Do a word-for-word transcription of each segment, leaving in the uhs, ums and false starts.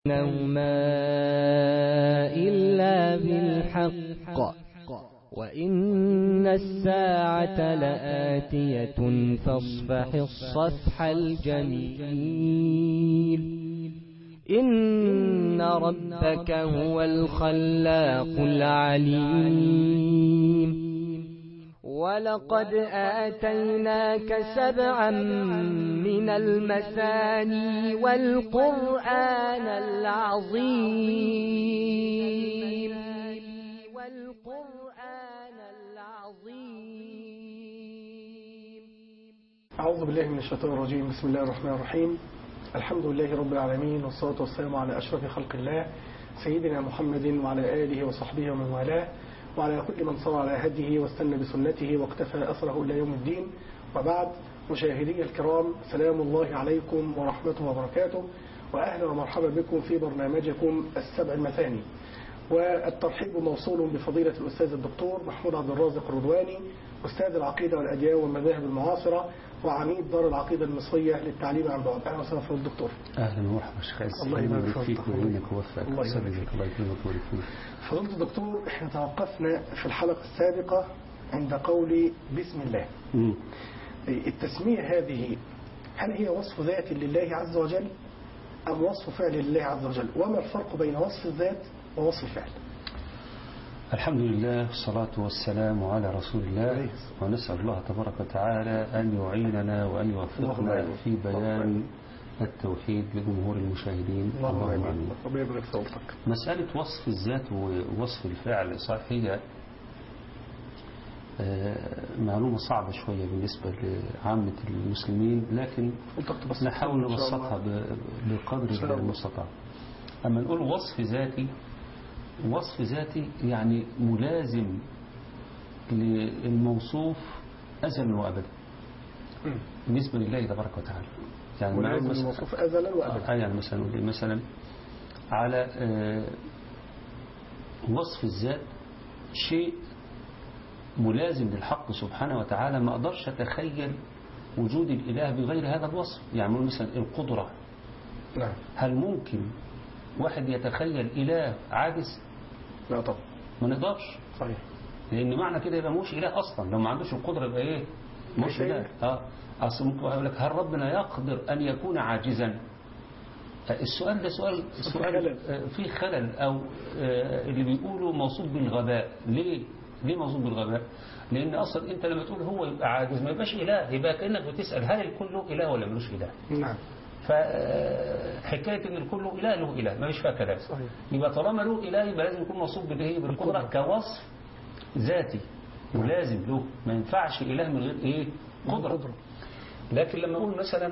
بينهما إلا بالحق وإن الساعة لآتية فاصفح الصفح الجميل إن ربك هو الخلاق العليم ولقد آتيناك سبعا من المثاني والقرآن العظيم والقرآن العظيم. أعوذ بالله من الشيطان الرجيم. بسم الله الرحمن الرحيم. الحمد لله رب العالمين، والصلاة والسلام على أشرف خلق الله سيدنا محمد وعلى آله وصحبه ومن والاه، وعلى كل من صار على هديه واستنى بسنته واقتفى أثره إلى يوم الدين. وبعد، مشاهدي الكرام، سلام الله عليكم ورحمته وبركاته، وأهلا ومرحبا بكم في برنامجكم السبع المثاني. والترحيب موصول بفضيلة الأستاذ الدكتور محمود عبد الرازق الرضواني، أستاذ العقيدة والأديان والمذاهب المعاصرة وعميد دار العقيدة المصرية للتعليم عن بعد. أهلا وسهلا فضيلة الدكتور. أهلا ومرحبا شيخ. الله يبارك فيك ويعينك ويوفقك. الله يبارك فيك. الله يكرمك ويبارك فيك. فضيلة الدكتور، احنا توقفنا في الحلقة السابقة عند قول بسم الله. مم. التسمية هذه هل هي وصف ذات لله عز وجل أم وصف فعل لله عز وجل؟ وما الفرق بين وصف الذات ووصف الفعل؟ الحمد لله والصلاة والسلام على رسول الله، ونسأل الله تبارك وتعالى أن يعيننا وأن يوفقنا في بيان التوحيد لجمهور المشاهدين. اللهم آمين. ربنا يبارك في عمرك. مسألة وصف الذات ووصف الفعل صحيح هي معلومة صعبة شوية بالنسبة لعامة المسلمين، لكن نحاول نبسطها بقدر المستطاع. أما نقول وصف ذاتي، وصف ذاتي يعني ملازم للموصوف أزلا وأبدا بالنسبة لله تبارك وتعالى. يعني ملازم للموصوف أزلا وأبدا. آه يعني مثلا مثلا على آه وصف الذات شيء ملازم للحق سبحانه وتعالى، ما أقدرش أتخيل وجود الإله بغير هذا الوصف. يعني مثلا القدرة، نعم، هل ممكن واحد يتخيل إله عاجز؟ لا طبعا، ما نقدرش. صحيح. لأن معنى كده يبقى مش إله أصلا، لو ما عندوش القدرة يبقى إيه؟ مش إله. اه أصل ممكن أقول لك هل ربنا يقدر أن يكون عاجزا؟ السؤال ده سؤال سؤال فيه خلل، أو اللي بيقولوا موصوف بالغباء. ليه؟ ليه موصوف بالغباء؟ لأن أصلا أنت لما تقول هو يبقى عاجز ما يبقاش إله، يبقى كأنك بتسأل هل الكل له إله ولا ملوش إله؟ نعم. فحكاية ان الكل له إله له إله ما مش فيها كلام. يبقى طالما له إله يبقى لازم يكون موصوف بالايه؟ بالقدرة كوصف ذاتي ولازم له، ما ينفعش إله من غير ايه؟ قدرة. لكن لما اقول مثلا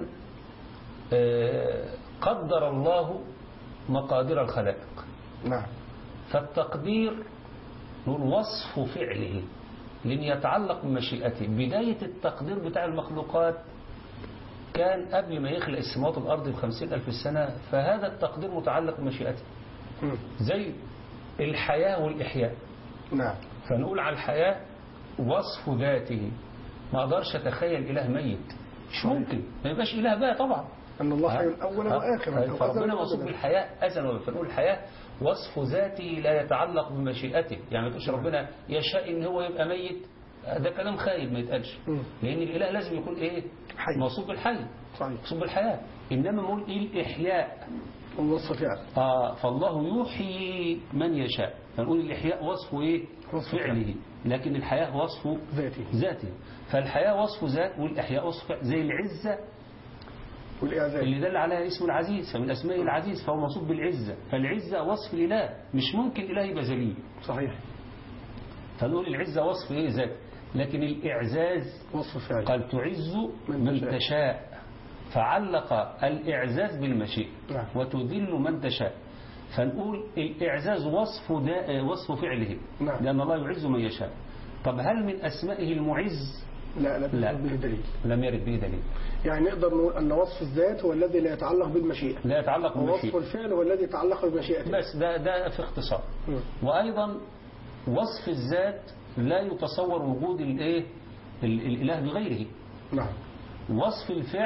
قدر الله مقادير الخلائق، نعم، فالتقدير نقول وصف فعله لأن يتعلق بمشيئته. بداية التقدير بتاع المخلوقات كان قبل ما يخلق السماوات والأرض بخمسين ألف سنة، فهذا التقدير متعلق بمشيئته. زي الحياة والإحياء، نعم، فنقول على الحياة وصف ذاته. ما أقدرش أتخيل إله ميت، مش ممكن، ما يبقاش إله بقى طبعا، أن الله حي أولا وآخرا. فربنا موصوف بالحياة أزلا وأبدا، فنقول الحياة وصف ذاته لا يتعلق بمشيئته. يعني ما تقولش ربنا يشاء إن هو يبقى ميت، ده كلام خايب ما يتقالش، لأن الإله لازم يكون إيه؟ حي. موصوف بالحي، صحيح، موصوف بالحياة. إنما نقول إيه؟ الإحياء الوصف فعل. آه فالله يحيي من يشاء، فنقول الإحياء وصفه إيه؟ وصف فعله، لكن الحياة وصفه ذاته. ذاته. فالحياة وصف ذات والإحياء وصف فعل. زي العزة والإعزاز اللي دل عليها اسم العزيز، فمن أسماء العزيز فهو موصوف بالعزة. فالعزة وصف الإله، مش ممكن إله يبقى ذليل. صحيح. فنقول العزة وصف إيه؟ ذات. لكن الإعزاز وصف فعل. قال تعز من, من تشاء. تشاء، فعلق الإعزاز بالمشيئة. نعم. وتذل من تشاء، فنقول الإعزاز وصف دا وصف فعله. نعم. لأن الله يعز من يشاء. طب هل من أسمائه المعز؟ لا لا, لا. به دليل. لم يرد به دليل. يعني نقدر نقول أن وصف الذات هو الذي لا يتعلق بالمشيئة، لا يتعلق بالمشيئة، ووصف الفعل هو الذي يتعلق بالمشيئة بس. ده ده في اختصار. م. وأيضا وصف الذات لا يتصور وجود الايه؟ الإله بغيره. نعم. وصف الفعل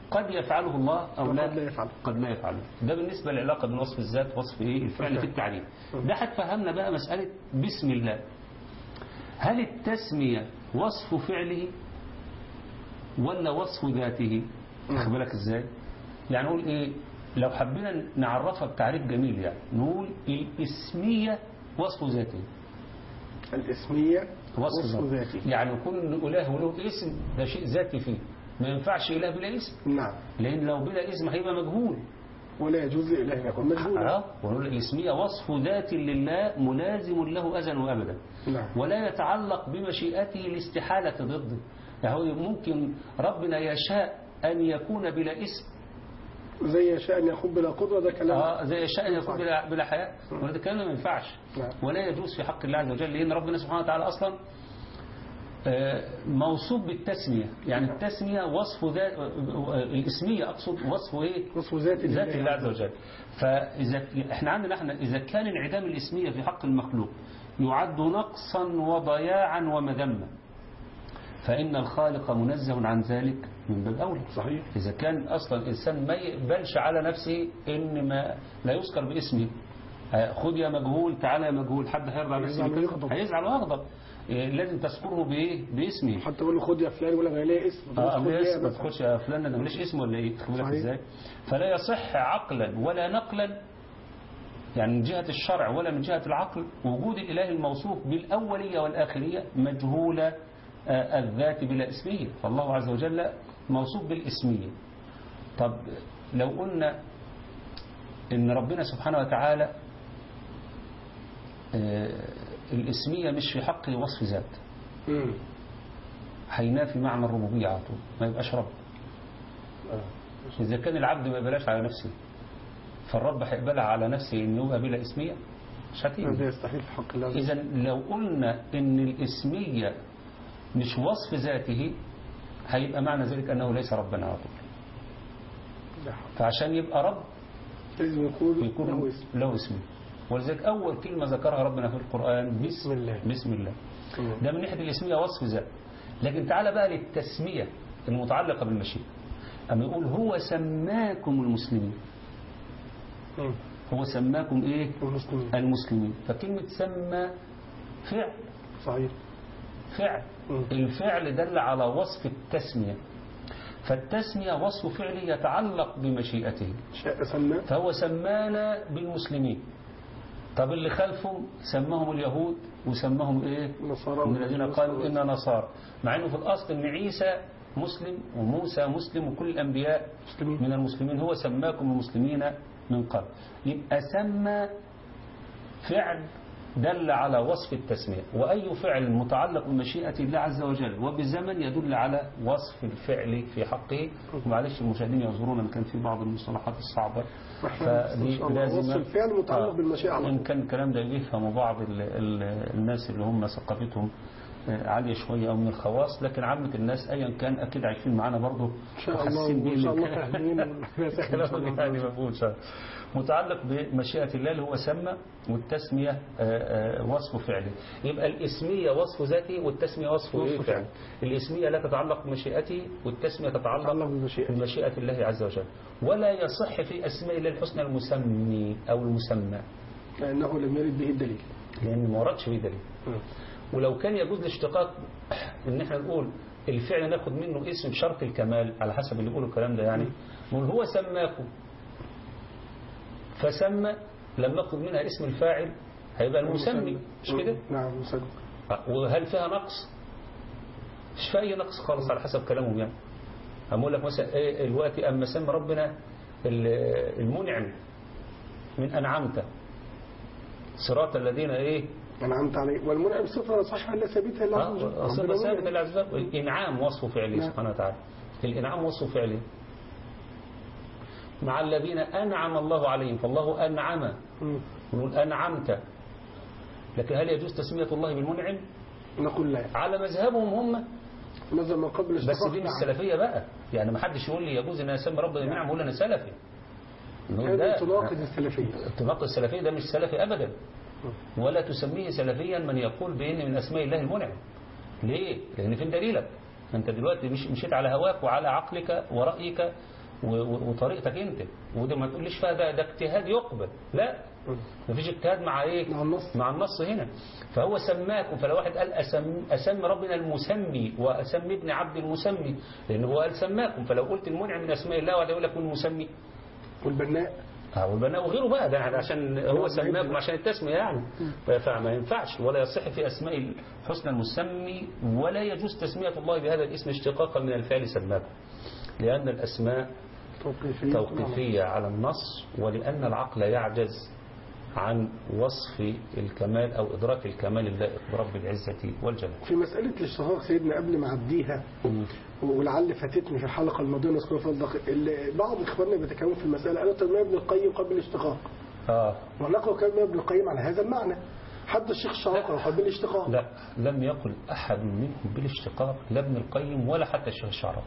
قد يفعله الله أو لا, قد لا يفعله. قد لا يفعله. ده بالنسبة للعلاقة بين وصف الذات ووصف إيه الفعل في التعريف. ده هتفهمنا بقى مسألة بسم الله. هل التسمية وصف فعله ولا وصف ذاته؟ واخد بالك ازاي؟ يعني نقول ايه لو حبينا نعرفها بتعريف جميل، يعني نقول الاسمية وصف ذاته. الاسمية وصف, وصف ذاته. ذاته. يعني كل إله له اسم، ده شيء ذاتي فيه، ما ينفعش إله بلا اسم. نعم. لأن لو بلا اسم هيبقى مجهول، ولا يجوز لإله يكون مجهولا. اه ونقول الاسمية وصف ذات لله ملازم له أزلا وأبدا. نعم. ولا يتعلق بمشيئته لاستحالة ضده. يعني ممكن ربنا يشاء أن يكون بلا اسم، زي يشاء أن يكون بلا قدرة، ده كلام. اه زي يشاء أن يكون بلا, بلا حياة، وهذا كلام ما ينفعش. نعم. ولا يجوز في حق الله عز وجل، لأن ربنا سبحانه وتعالى أصلا موصوف بالتسمية. يعني التسمية وصف ذات، الاسمية أقصد وصف إيه؟ وصف ذات ذات الله عز وجل. فإذا إحنا عندنا إحنا إذا كان انعدام الاسمية في حق المخلوق يعد نقصا وضياعا ومذمة، فإن الخالق منزه عن ذلك من باب أولى. صحيح. إذا كان أصلا الإنسان ما يقبلش على نفسه إن ما لا يذكر باسمه، خذ يا مجهول، تعالى يا مجهول، حد هيرضى على نفسه؟ هيزعل ويغضب. لازم تذكره بايه؟ باسمه. حتى تقول له خد يا فلان ولا ما ليه اسم، اه ما تاخدش يا فلان ده ماليش اسم ولا ايه؟ خد بالك ازاي؟ فلا يصح عقلا ولا نقلا، يعني من جهة الشرع ولا من جهة العقل، وجود الإله الموصوف بالأولية والآخرية مجهولة الذات بلا اسمية. فالله عز وجل موصوف بالاسمية. طب لو قلنا إن ربنا سبحانه وتعالى الاسمية مش في حقه وصف ذات، هينافي معنى الربوبية على طول، ما يبقاش رب. إذا كان العبد ما يقبلهاش على نفسه، فالرب هيقبلها على نفسه إن يبقى بلا اسمية؟ مش هتيجي. هذا يستحيل في حق الله. إذا لو قلنا إن الاسمية مش وصف ذاته، هيبقى معنى ذلك أنه ليس ربنا على طول. فعشان يبقى رب لازم يكون, يكون له اسم. له اسم. ولذلك أول كلمة ذكرها ربنا في القرآن بسم الله. بسم الله. ده من ناحية الاسمية وصف ذات. لكن تعالى بقى للتسمية المتعلقة بالمشيئة. أما يقول هو سماكم المسلمين، هو سماكم إيه؟ المسلمين. المسلمين. فكلمة سمى فعل. صحيح. فعل. م. الفعل دل على وصف التسمية، فالتسمية وصف فعله يتعلق بمشيئته، سمى. فهو سمانا بالمسلمين. طب اللي خلفهم سماهم اليهود وسماهم ايه؟ نصارى. من الذين قالوا إنا نصارى، مع انه في الاصل ان عيسى مسلم وموسى مسلم وكل الانبياء مسلمين. من المسلمين. هو سماكم المسلمين من قبل. يبقى سمى فعل دل على وصف التسمية، وأي فعل متعلق بمشيئة الله عز وجل وبالزمن يدل على وصف الفعل في حقه. ومعلش المشاهدين يعذرونا ان كان في بعض المصطلحات الصعبة، فدي لازم وصف الفعل متعلق آه بالمشيئة. إن كان الكلام ده يفهموا بعض ال ال الناس اللي هم ثقافتهم عالية شوية أو من الخواص، لكن عامة الناس أيا كان أكيد عايشين معانا برضه إن شاء الله. إن شاء الله فاهمين يعني مفهوم. متعلق بمشيئة الله اللي هو سمى، والتسمية وصف فعله. يبقى الاسمية وصف ذاته والتسمية وصف فعله. الاسمية لا تتعلق بمشيئته والتسمية تتعلق بمشيئة الله عز وجل. ولا يصح في أسماء الله الحسنى المسمي أو المسمى، لأنه لم يرد به الدليل، لأن ما وردش به دليل. ولو كان يجوز الاشتقاق ان احنا نقول الفعل ناخد منه اسم بشرط الكمال على حسب اللي يقولوا الكلام ده، يعني نقول هو سماكم، فسمى لما ناخد منها اسم الفاعل هيبقى المسمي، مش كده؟ نعم مسمى. وهل فيها نقص؟ مش فيها اي نقص خالص على حسب كلامهم. يعني هقول لك مثلا ايه الوقت اما سمى ربنا المنعم من انعمت صراط الذين ايه أنعمت عليه، والمنعم صفة صحيحة لا ثابتة إلا عز وجل. صفة ثابتة إلا عز وجل. الإنعام وصف فعله سبحانه وتعالى. الإنعام وصف فعله مع الذين أنعم الله عليهم، فالله أنعم نقول أنعمت. لكن هل يجوز تسمية الله بالمنعم؟ نقول لا. على مذهبهم هم، ماذا ما قبل بس دي مش السلفية بقى. يعني ما حدش يقول لي يجوز أن أسمي ربنا بالمنعم ويقول أنا سلفي. هذا تناقض السلفية. تناقض السلفية، ده مش سلفي أبدا. ولا تسميه سلفيا من يقول بأن من أسماء الله المنعم. ليه؟ لأن في دليلك أنت دلوقتي مش مشيت على هواك وعلى عقلك ورأيك وطريقتك انت، وده ما تقوليش فيها ده, ده اجتهاد يقبل، لا مفيش اجتهاد مع ايه؟ مع النص مع النص هنا. فهو سماكم، فلو واحد قال أسم, أسم ربنا المسمي وأسمي ابن عبد المسمي، لأنه هو قال سماكم، فلو قلت المنعم من أسماء الله ولا يقول لك من المسمي والبناء اه والبناء وغيره بقى، ده عشان هو سماكم عشان التسمية يعني، فما ينفعش ولا يصح في أسماء الحسنى المسمي، ولا يجوز تسمية الله بهذا الاسم اشتقاقا من الفعل سماكم، لأن الأسماء توقيفية, توقيفية على النص، ولأن العقل يعجز عن وصف الكمال أو إدراك الكمال اللائق برب العزة والجلال. في مسألة الاشتهار سيدنا قبل ما عديها ولعل فاتتني في الحلقة الماضية نذكر فضل بعض إخواننا بيتكلموا في المسألة قالوا ترمية ابن القيم قبل الاشتقاق آه. ونقرأ كلمة ابن القيم على هذا المعنى، حد الشيخ الشعراوي قبل الاشتقاق؟ لا، لم يقل أحد منهم بالاشتقاق، لا ابن القيم ولا حتى الشيخ الشعراوي.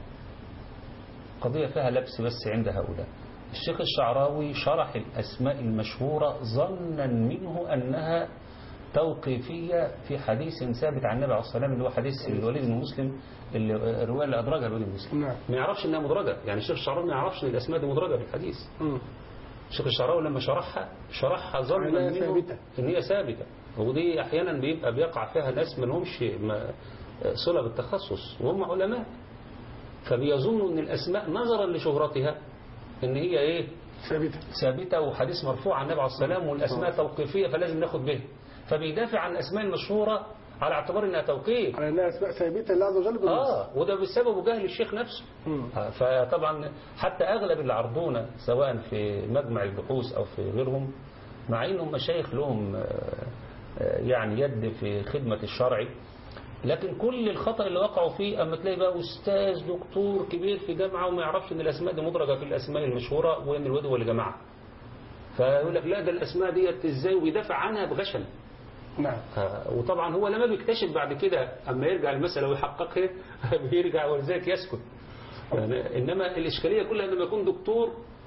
قضية فيها لبس بس عند هؤلاء. الشيخ الشعراوي شرح الأسماء المشهورة ظنا منه أنها توقيفية في حديث ثابت عن النبي عليه الصلاة والسلام، اللي هو حديث الوليد بن مسلم، اللي الرواية اللي أدرجها الوليد بن مسلم. نعم. ما يعرفش أنها مدرجة، يعني الشيخ الشعراوي ما يعرفش أن الأسماء دي مدرجة في الحديث. م. الشيخ الشعراوي لما شرحها شرحها ظنا منه أن هي ثابتة، ودي أحيانا بيبقى بيقع فيها ناس ما لهمش صلة بالتخصص وهم علماء، فبيظنوا أن الأسماء نظرا لشهرتها ان هي ايه ثابته ثابته وحديث مرفوع عن النبي عليه الصلاه والسلام، والاسماء توقيفيه فلازم ناخد به، فبيدافع عن الاسماء المشهوره على اعتبار انها توقيف، على انها اسماء ثابته لله عز وجل بالنص. اه وده بسبب جهل الشيخ نفسه. آه فطبعا حتى اغلب اللي عرضونا سواء في مجمع البحوث او في غيرهم، مع انهم مشايخ لهم آه يعني يد في خدمه الشرع، لكن كل الخطأ اللي وقعوا فيه اما تلاقي بقى أستاذ دكتور كبير في جامعة وما يعرفش ان الأسماء دي مدرجة في الأسماء المشهورة وان الواد هو اللي جمعها، فيقول لك لا ده الأسماء ديت ازاي، ويدافع عنها بغشم. نعم. وطبعا هو لما بيكتشف بعد كده اما يرجع المسألة ويحققها بيرجع ولذلك يسكت. يعني انما الإشكالية كلها لما يكون دكتور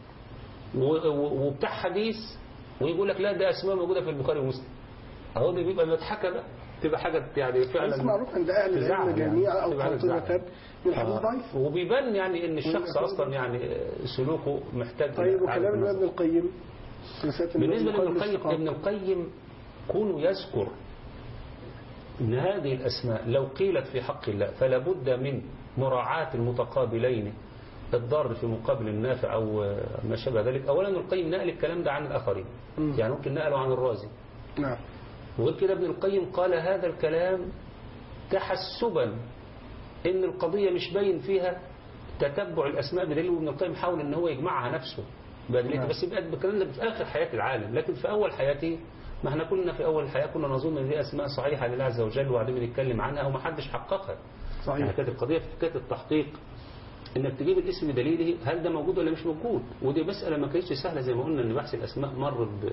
وبتاع حديث ويقول لك لا ده أسماء موجودة في البخاري ومسلم، اهو ده بيبقى متحكى بقى، تبقى حاجة يعني فعلا معروف عند أهل العلم جميعا أو قاطبة من الحديث ضعيف، وبيبان يعني إن الشخص أصلا يعني سلوكه محتاج. طيب وكلام ابن القيم بالنسبة لابن القيم، ابن القيم كونه يذكر إن هذه الأسماء لو قيلت في حق الله فلا بد من مراعاة المتقابلين، الضار في مقابل النافع أو ما شابه ذلك. أولا ابن القيم نقل الكلام ده عن الآخرين، يعني ممكن نقله عن الرازي. نعم. وغير كده ابن القيم قال هذا الكلام تحسبا ان القضية مش باين فيها تتبع الاسماء بدليل، وابن القيم حاول ان هو يجمعها نفسه بدليل، بس بقى الكلام ده في اخر حياة العالم، لكن في اول حياته ما احنا كنا في اول الحياة كنا نظن ان دي اسماء صحيحة لله عز وجل وبعدين بنتكلم عنها وما حدش حققها. صحيح. يعني كانت القضية في حكاية التحقيق انك تجيب الاسم بدليله هل ده موجود ولا مش موجود، ودي مسألة ما كانتش سهلة زي ما قلنا ان بحث الاسماء مر ب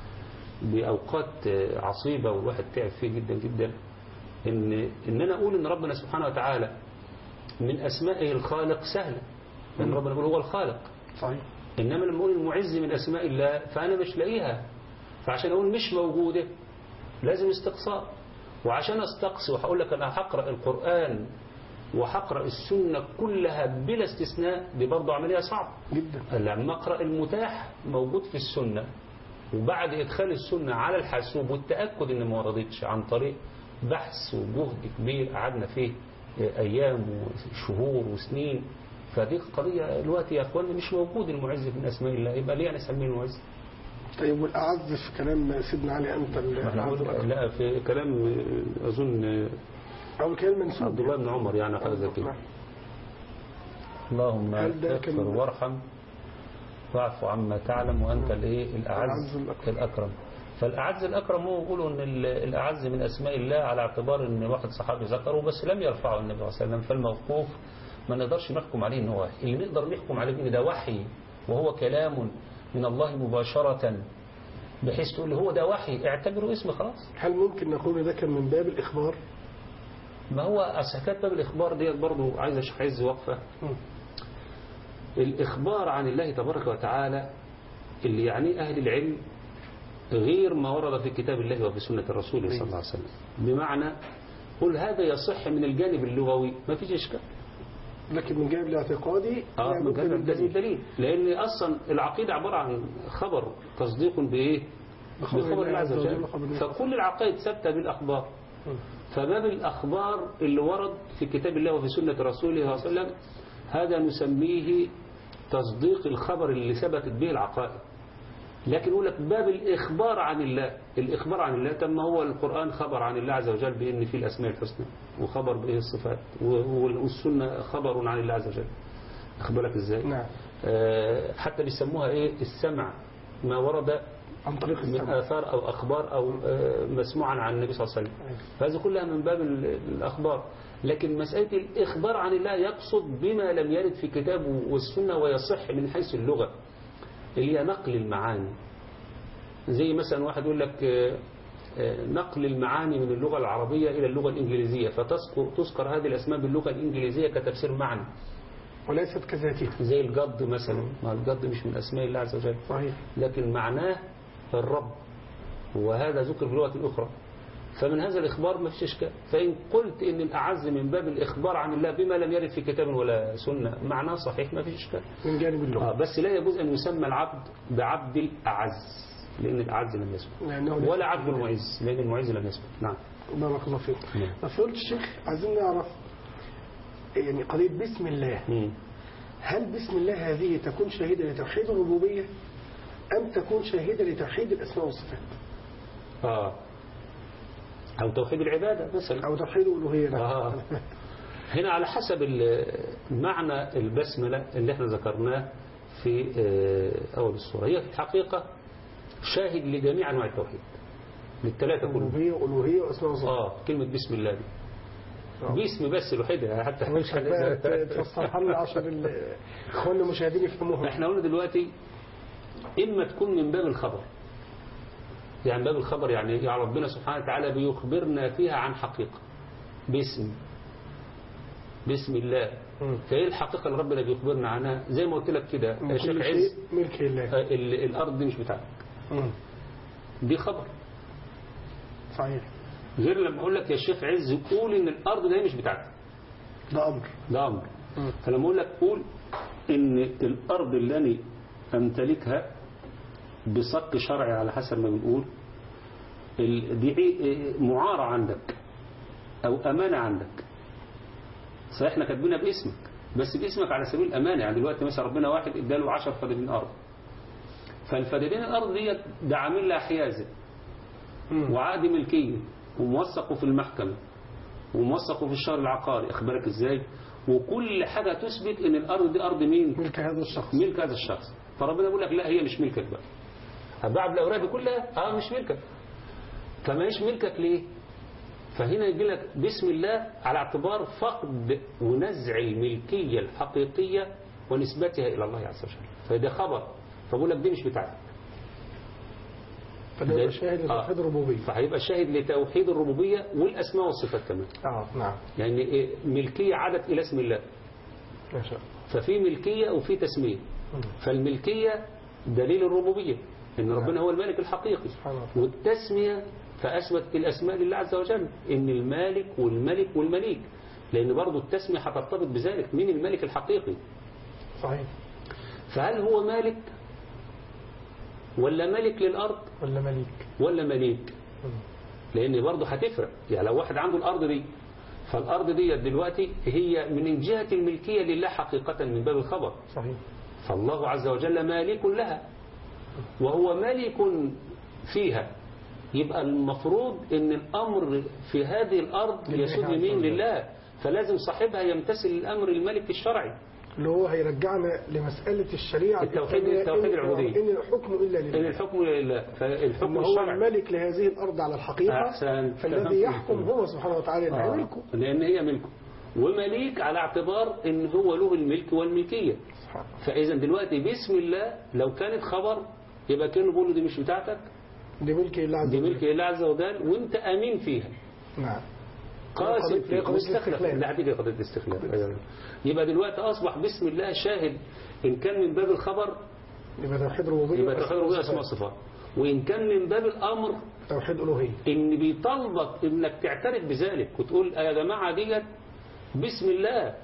بأوقات عصيبة والواحد تعب فيه جدا جدا. إن, إن أنا أقول إن ربنا سبحانه وتعالى من أسمائه الخالق سهلة، لأن ربنا يقول هو الخالق. صحيح. إنما لما أقول المعز من أسماء الله فأنا مش لاقيها، فعشان أقول مش موجودة لازم استقصاء، وعشان استقصي وهقول لك أنا هقرأ القرآن وهقرأ السنة كلها بلا استثناء، دي برضه عملية صعبة جدا. لما أقرأ المتاح موجود في السنة وبعد إدخال السنة على الحاسوب والتأكد إن ما وردتش عن طريق بحث وجهد كبير قعدنا فيه أيام وشهور وسنين، فدي قضية دلوقتي يا أخواني مش موجود المعز من أسماء الله، يبقى ليه نسميه المعز؟ طيب والأعز في كلام سيدنا علي أنت لا في كلام أظن أو كلام منسوب عبد الله بن عمر يعني حاجة زي كده. اللهم اغفر وارحم واعف عما تعلم وأنت الايه الأعز الأكرم. فالأعز الأكرم هو يقولوا أن الأعز من أسماء الله على اعتبار أن واحد صحابي ذكره بس لم يرفعه النبي صلى الله عليه وسلم، فالموقوف ما نقدرش نحكم عليه أنه وحي. اللي نقدر نحكم عليه أن ده وحي وهو كلام من الله مباشرة بحيث تقول هو ده وحي اعتبره اسم خلاص. هل ممكن نقول ده كان من باب الإخبار؟ ما هو أسكات باب الإخبار ديت برضه عايزة شيخ عز وقفة. الإخبار عن الله تبارك وتعالى اللي يعني أهل العلم غير ما ورد في كتاب الله وفي سنة الرسول صلى الله عليه وسلم، بمعنى قل هذا يصح من الجانب اللغوي ما فيش إشكال، لكن من جانب الاعتقادي اه من لابد جانب من لازم دليل. دليل، لان اصلا العقيده عباره عن خبر تصديق بايه؟ بخبر بخبر الله عز وجل. وخبر الله. فكل العقائد ثابته بالاخبار. فباب الاخبار اللي ورد في كتاب الله وفي سنه رسوله صلى الله عليه وسلم هذا نسميه تصديق الخبر اللي ثبتت به العقائد. لكن يقول لك باب الإخبار عن الله، الإخبار عن الله تم هو القرآن خبر عن الله عز وجل بأن فيه الأسماء الحسنى وخبر به الصفات، والسنة خبر عن الله عز وجل. أخبرك إزاي؟ نعم. آه حتى بيسموها إيه؟ السمع، ما ورد عن طريق من السمع. آثار أو أخبار أو آه مسموعا عن النبي صلى الله عليه وسلم. فهذه كلها من باب الأخبار. لكن مسألة الإخبار عن الله يقصد بما لم يرد في كتابه والسنة ويصح من حيث اللغة، اللي هي نقل المعاني. زي مثلا واحد يقول لك نقل المعاني من اللغة العربية إلى اللغة الإنجليزية، فتذكر تذكر هذه الأسماء باللغة الإنجليزية كتفسير معنى، وليست كذاتها. زي الجد مثلا. ما الجد مش من أسماء الله عز وجل، صحيح. لكن معناه الرب، وهذا ذكر في لغة أخرى. فمن هذا الإخبار ما فيش إشكال. فإن قلت إن الأعز من باب الإخبار عن الله بما لم يرد في كتاب ولا سنة معناه صحيح، ما فيش إشكال من جانب اللغة. آه بس لا يجوز أن يسمى العبد بعبد الأعز، لأن الأعز لم يثبت، ولا عبد المعز لأن المعز لم يثبت. نعم. بارك الله فيك. فقلت الشيخ عايزين نعرف يعني قضية بسم الله. مم. هل بسم الله هذه تكون شاهدة لتوحيد الربوبية أم تكون شاهدة لتوحيد الأسماء والصفات؟ آه أو توحيد العبادة مثلا، أو توحيد الألوهية. آه. هنا على حسب معنى البسملة اللي احنا ذكرناه في أول السورة. هي في الحقيقة شاهد لجميع أنواع التوحيد، للثلاثة كلهم، ربوبية وألوهية وأسماء وصفات. آه كلمة بسم الله دي باسم بس الوحيدة، حتى مش تفسرها لنا عشان إخواننا المشاهدين يفهموها. احنا قلنا دلوقتي إما تكون من باب الخبر، يعني باب الخبر يعني يعني ربنا سبحانه وتعالى بيخبرنا فيها عن حقيقة باسم بسم الله. فايه الحقيقة اللي ربنا بيخبرنا عنها؟ زي ما قلت لك كده يا شيخ عز، ملك الله. الأرض دي مش بتاعتك، دي خبر صحيح. غير لما أقول لك يا شيخ عز قول إن الأرض دي مش بتاعتك، ده أمر ده أمر. فلما أقول لك قول إن الأرض اللي أنا أمتلكها بصك شرعي على حسب ما بنقول دي معارة عندك أو أمانة عندك، صحيح احنا كاتبينها باسمك بس باسمك على سبيل الأمانة. يعني دلوقتي مثلا ربنا واحد اداله عشر فدادين أرض، فالفدادين الأرض دي ده عامل لها حيازة وعقد ملكية وموثقه في المحكمة وموثقه في الشهر العقاري، أخبارك إزاي؟ وكل حاجة تثبت إن الأرض دي أرض مين؟ ملك هذا الشخص. ملك هذا الشخص. فربنا يقول لك لا هي مش ملكك بقى، هباع بالأوراق دي كلها اه مش ملكك. فما هيش ملكك ليه؟ فهنا يجي لك بسم الله على اعتبار فقد ونزع الملكية الحقيقية ونسبتها إلى الله عز وجل، فده خبر. فبقول لك دي مش بتاعتك، فده يبقى شاهد لتوحيد الربوبية. فهيبقى شاهد لتوحيد الربوبية والأسماء والصفات كمان. اه نعم. يعني إيه؟ ملكية عادت إلى اسم الله، ما شاء الله. ففي ملكية وفي تسمية. فالملكية دليل الربوبية إن ربنا هو المالك الحقيقي، والتسمية فأثبت الأسماء لله عز وجل إن المالك والملك والمليك، لأن برضو التسمية هترتبط بذلك من الملك الحقيقي. صحيح. فهل هو مالك ولا ملك للأرض ولا مليك ولا مليك؟ لأن برضو هتفرق. يعني لو واحد عنده الأرض دي، فالأرض دي دلوقتي هي من جهة الملكية لله حقيقة من باب الخبر. صحيح. فالله عز وجل مالك لها وهو مالك فيها، يبقى المفروض ان الامر في هذه الارض يسود يمين لله، فلازم صاحبها يمتثل الامر الملك الشرعي اللي هو هيرجعنا لمسألة الشريعة التوحيد التوحيد العبودية، ان الحكم الا لله، ان الحكم لله. فالحكم هو الملك لهذه الارض على الحقيقة، أحسن. فالذي يحكم هو سبحانه وتعالى اللي آه. ملكه، لان هي ملكه، ومليك على اعتبار ان هو له الملك والملكية. فاذا دلوقتي بسم الله لو كانت خبر يبقى كانه بيقول له دي مش بتاعتك، دي ملك الله عز وجل، دي ملك الله عز وجل وانت امين فيها. نعم. قاسم فيها قضية مستخلف. لا هتيجي قضية الاستخلاف. يبقى دلوقتي اصبح بسم الله شاهد ان كان من باب الخبر يبقى توحيد ربوبية، يبقى توحيد ربوبية اسماء صفات، وان كان من باب الامر توحيد الوهية، ان بيطالبك انك تعترف بذلك وتقول يا جماعة ديت بسم الله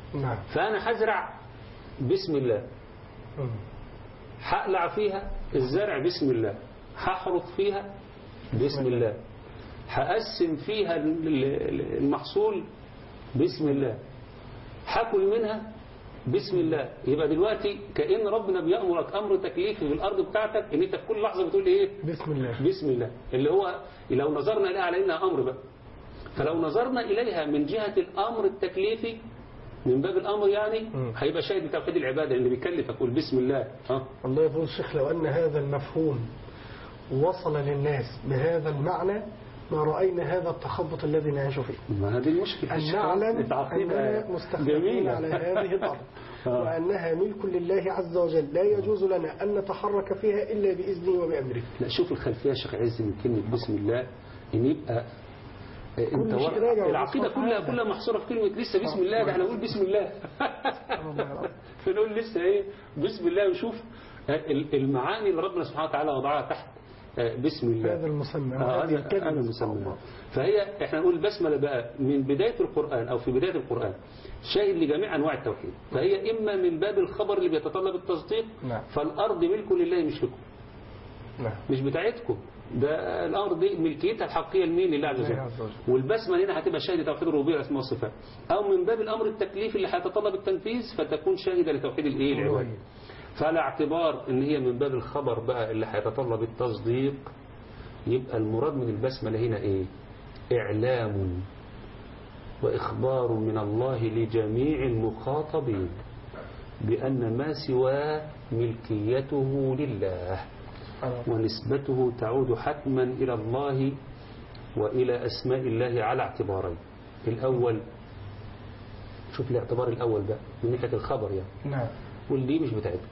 نعم. فأنا هزرع بسم الله، مم. هقلع فيها الزرع بسم الله، هحرث فيها بسم الله، هقسم فيها المحصول بسم الله، هاكل منها بسم الله. يبقى دلوقتي كأن ربنا بيأمرك أمر تكليفي في الأرض بتاعتك إن أنت في كل لحظة بتقول إيه؟ بسم الله. بسم الله، اللي هو لو نظرنا إليها على إنها أمر بقى. فلو نظرنا إليها من جهة الأمر التكليفي من باب الأمر يعني م. هيبقى شاهد بتوحيد العبادة اللي بيكلفك قول بسم الله. ها الله يقول الشيخ لو أن هذا المفهوم وصل للناس بهذا المعنى ما رأينا هذا التخبط الذي نعيش فيه. ما هذه المشكلة، أن نعلم أننا مستخدمين على هذه الأرض وأنها ملك لله عز وجل لا يجوز لنا أن نتحرك فيها إلا بإذنه وبأمره. لا شوف الخلفية يا شيخ عز من كلمة بسم الله إن يبقى انت العقيدة كلها كلها محصورة في كلمة لسه بسم الله. ده احنا نقول بسم الله فنقول لسه ايه بسم الله. وشوف المعاني اللي ربنا سبحانه وتعالى وضعها تحت بسم الله، هذا المسمى آه هذا هذا المسمى. فهي احنا نقول البسملة بقى من بداية القرآن او في بداية القرآن شاهد لجميع انواع التوحيد. فهي اما من باب الخبر اللي بيتطلب التصديق. نعم. فالارض ملك لله مش لكم. نعم. مش بتاعتكم، ده الأرض دي ملكيتها الحقيقية لمين؟ لله عز وجل. والبسمة هنا هتبقى شاهدة توحيد الربوبية والأسماء والصفات، أو من باب الأمر التكليفي اللي هيتطلب التنفيذ فتكون شاهدة لتوحيد الإيه العبادة. فعلى اعتبار إن هي من باب الخبر بقى اللي هيتطلب التصديق يبقى المراد من البسمة هنا إيه؟ إعلام وإخبار من الله لجميع المخاطبين بأن ما سواه ملكيته لله ونسبته تعود حتما إلى الله وإلى أسماء الله على اعتبارين. الأول شوف الاعتبار الأول بقى من ناحية الخبر يعني. نعم. واللي مش بتاعته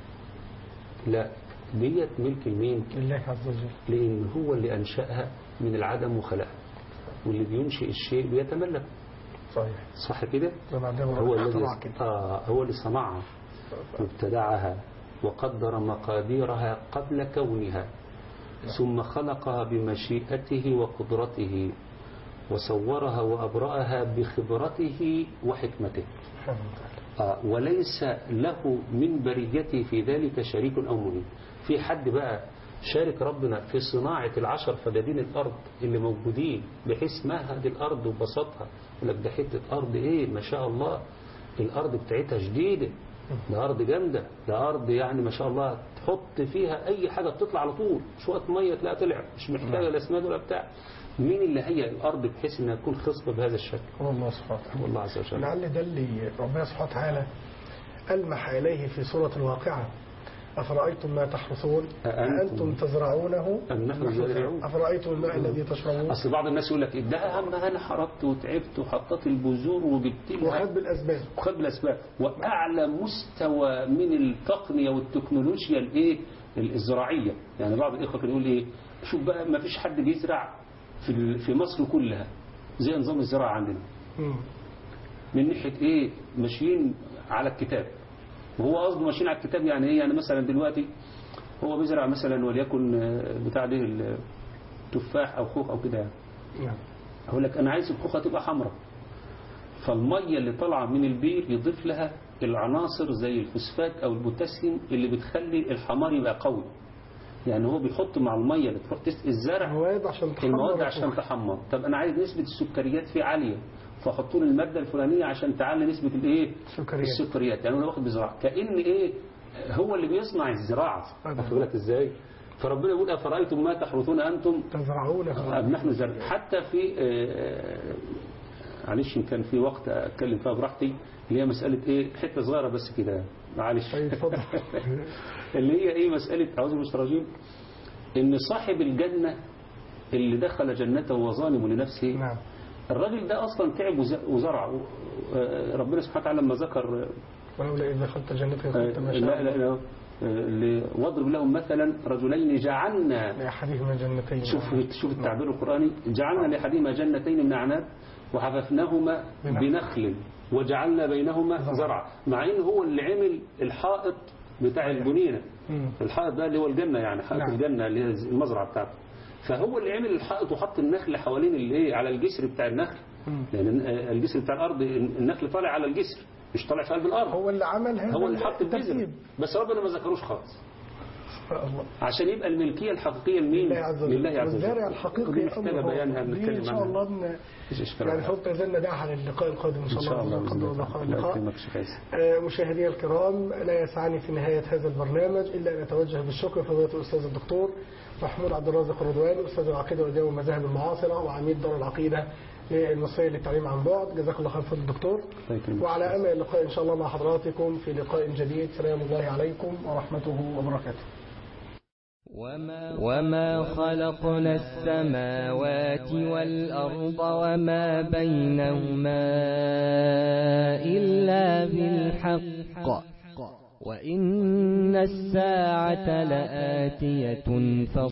لا ديت ملك المين؟ لله عز وجل، لأن هو اللي أنشأها من العدم وخلقها، واللي بينشئ الشيء بيتملك. صحيح. صح كده؟ هو الذي آه هو اللي صنعها وابتدعها وقدر مقاديرها قبل كونها ثم خلقها بمشيئته وقدرته وصورها وأبرأها بخبرته وحكمته. آه وليس له من بريته في ذلك شريك أو معين. في حد بقى شارك ربنا في صناعة العشر فدادين الأرض اللي موجودين بحيث ما هذه الأرض وبسطها ولك ده حتة أرض إيه ما شاء الله الأرض بتاعتها جديدة، ده أرض جامدة، ده أرض يعني ما شاء الله تحط فيها أي حاجة بتطلع على طول شوية مية تلاقي طلع مش محتاجة لا اسماد ولا بتاع. مين اللي هي الأرض بحيث أنها تكون خصبة بهذا الشكل؟ هو الله سبحانه وتعالى. والله عز وجل. لعل ده اللي ربنا سبحانه وتعالى ألمح إليه في سورة الواقعة أفرأيتم ما تحرثون أأنتم تزرعونه أم نحن الزارعون أفرأيتم الماء الذي تشربون. أصل بعض الناس يقول لك ده هم أنا حرثت وتعبت وحطيت البذور وجبت لها وخد بالأسباب وخد بالأسباب وأعلى مستوى من التقنية والتكنولوجيا الإيه الزراعية. يعني بعض الإخوة كانوا يقول إيه شوف بقى ما فيش حد بيزرع في في مصر كلها زي نظام الزراعة عندنا. من ناحية إيه ماشيين على الكتاب. وهو قصده ماشيين على الكتاب يعني ايه؟ يعني مثلا دلوقتي هو بيزرع مثلا وليكن بتاع ده التفاح او خوخ او كده يعني. اقول لك انا عايز الخوخه تبقى حمراء، فالميه اللي طالعه من البير يضيف لها العناصر زي الفوسفات او البوتاسيوم اللي بتخلي الحمار يبقى قوي. يعني هو بيحط مع الميه اللي تروح تسقي الزرع المواد عشان تحمر المواد عشان تحمر. طب انا عايز نسبه السكريات فيه عاليه فحطوا لي المادة الفلانية عشان تعلي نسبة الايه السكريات. السكريات. يعني انا واخد بزراعة كأن ايه هو اللي بيصنع الزراعة. واخد بالك ازاي؟ فربنا يقول افرايتم ما تحرثون انتم تزرعونه ام نحن زرع. حتى في معلش كان في وقت اتكلم فيها براحتي اللي هي مسألة ايه حتة صغيرة بس كده معلش اللي هي ايه مسألة اعوذ بالله من الشيطان الرجيم ان صاحب الجنة اللي دخل جنته وظالم لنفسه. نعم. الراجل ده أصلا تعب وزرع. ربنا سبحانه وتعالى لما ذكر ولولا إذ دخلت جنتك قلت ما شاء لا لا لا واضرب لهم مثلا رجلين جعلنا لأحدهما جنتين. شوف شوف التعبير القرآني جعلنا لأحدهما جنتين من أعناب وحففناهما بنخل وجعلنا بينهما زرعا. مع إن هو اللي عمل الحائط بتاع البنينة. الحائط ده اللي هو الجنة يعني حائط نعم. الجنة اللي هي المزرعة بتاعته. فهو اللي عمل الحائط وحط النخل حوالين الايه على الجسر بتاع النخل. لان يعني الجسر بتاع الارض النخل طالع على الجسر مش طالع في قلب الأرض، هو اللي عمل هذا هو اللي حط البذرة، الترتيب. بس ربنا ما ذكروش خالص سبحان الله. عشان يبقى الملكية الحقيقية لمين؟ لله عز وجل. لله عز وجل. والزارع الحقيقي ودي محتاجة أمره. بيانها دي بنتكلم إن شاء عنها. الله إن مفيش إشكال يعني على فوق زلنا داعها للقاء القادم إن شاء إن شاء الله. الله بإذن قدر الله. الله الله اللقاء. يكرمك شيخ عيسى. آه، مشاهدي الكرام، لا يسعني في نهاية هذا البرنامج إلا أن أتوجه بالشكر لفضيلة الأستاذ الدكتور محمود عبد الرازق الرضواني، أستاذ العقيدة والدين والمذاهب المعاصرة وعميد دار العقيدة المصرية للتعليم عن بعد. جزاك الله خير فضل الدكتور، وعلى أمل اللقاء إن شاء الله مع حضراتكم في لقاء جديد. سلام الله عليكم ورحمته وبركاته. وما خلقنا السماوات والأرض وما بينهما إلا بالحق وإن الساعة لآتية